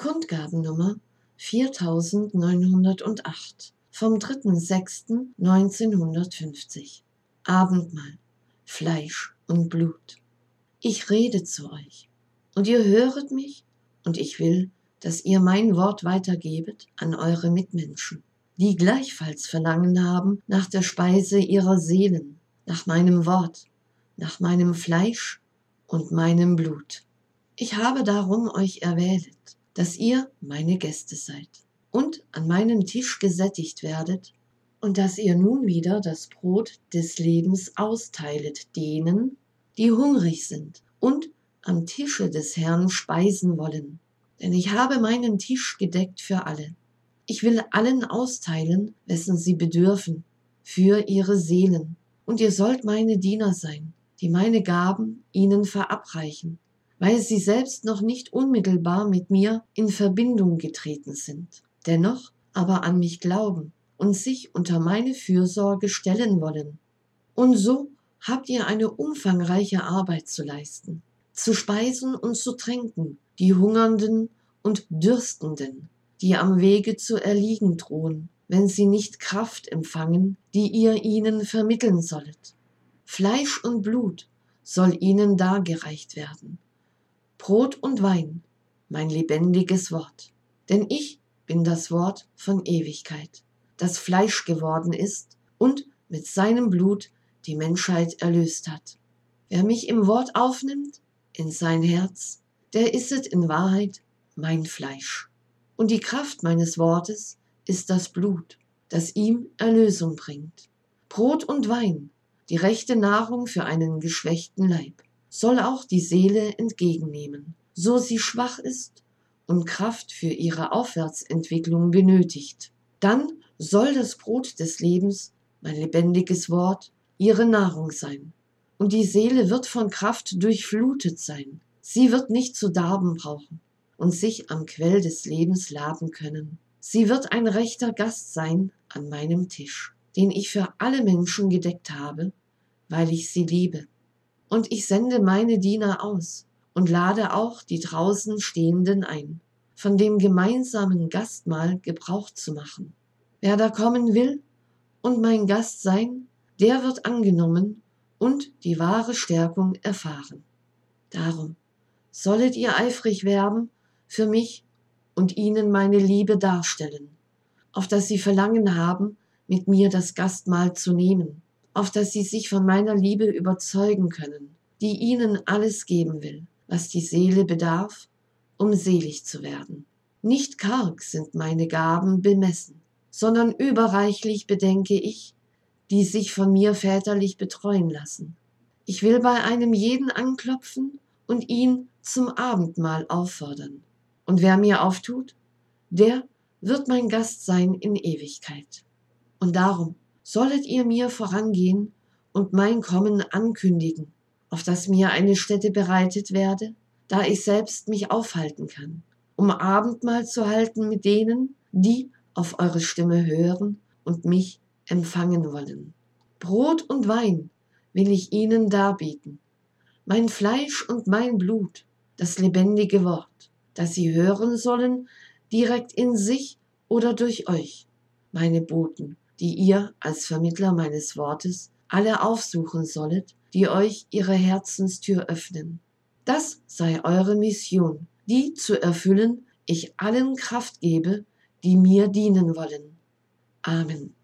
Kundgabennummer 4908 vom 3.6.1950. Abendmahl, Fleisch und Blut. Ich rede zu euch, und ihr höret mich, und ich will, dass ihr mein Wort weitergebet an eure Mitmenschen, die gleichfalls Verlangen haben nach der Speise ihrer Seelen, nach meinem Wort, nach meinem Fleisch und meinem Blut. Ich habe darum euch erwählet, dass ihr meine Gäste seid und an meinem Tisch gesättigt werdet, und dass ihr nun wieder das Brot des Lebens austeilet denen, die hungrig sind und am Tische des Herrn speisen wollen. Denn ich habe meinen Tisch gedeckt für alle. Ich will allen austeilen, wessen sie bedürfen, für ihre Seelen. Und ihr sollt meine Diener sein, die meine Gaben ihnen verabreichen, weil sie selbst noch nicht unmittelbar mit mir in Verbindung getreten sind, dennoch aber an mich glauben und sich unter meine Fürsorge stellen wollen. Und so habt ihr eine umfangreiche Arbeit zu leisten, zu speisen und zu tränken, die Hungernden und Dürstenden, die am Wege zu erliegen drohen, wenn sie nicht Kraft empfangen, die ihr ihnen vermitteln sollet. Fleisch und Blut soll ihnen dargereicht werden, Brot und Wein, mein lebendiges Wort. Denn ich bin das Wort von Ewigkeit, das Fleisch geworden ist und mit seinem Blut die Menschheit erlöst hat. Wer mich im Wort aufnimmt, in sein Herz, der isset in Wahrheit mein Fleisch. Und die Kraft meines Wortes ist das Blut, das ihm Erlösung bringt. Brot und Wein, die rechte Nahrung für einen geschwächten Leib, soll auch die Seele entgegennehmen, so sie schwach ist und Kraft für ihre Aufwärtsentwicklung benötigt. Dann soll das Brot des Lebens, mein lebendiges Wort, ihre Nahrung sein. Und die Seele wird von Kraft durchflutet sein. Sie wird nicht zu darben brauchen und sich am Quell des Lebens laben können. Sie wird ein rechter Gast sein an meinem Tisch, den ich für alle Menschen gedeckt habe, weil ich sie liebe. Und ich sende meine Diener aus und lade auch die draußen Stehenden ein, von dem gemeinsamen Gastmahl Gebrauch zu machen. Wer da kommen will und mein Gast sein, der wird angenommen und die wahre Stärkung erfahren. Darum sollet ihr eifrig werben für mich und ihnen meine Liebe darstellen, auf dass sie Verlangen haben, mit mir das Gastmahl zu nehmen, auf dass sie sich von meiner Liebe überzeugen können, die ihnen alles geben will, was die Seele bedarf, um selig zu werden. Nicht karg sind meine Gaben bemessen, sondern überreichlich bedenke ich, die sich von mir väterlich betreuen lassen. Ich will bei einem jeden anklopfen und ihn zum Abendmahl auffordern. Und wer mir auftut, der wird mein Gast sein in Ewigkeit. Und darum sollet ihr mir vorangehen und mein Kommen ankündigen, auf dass mir eine Stätte bereitet werde, da ich selbst mich aufhalten kann, um Abendmahl zu halten mit denen, die auf eure Stimme hören und mich empfangen wollen. Brot und Wein will ich ihnen darbieten, mein Fleisch und mein Blut, das lebendige Wort, das sie hören sollen, direkt in sich oder durch euch, meine Boten, die ihr als Vermittler meines Wortes alle aufsuchen sollet, die euch ihre Herzenstür öffnen. Das sei eure Mission, die zu erfüllen ich allen Kraft gebe, die mir dienen wollen. Amen.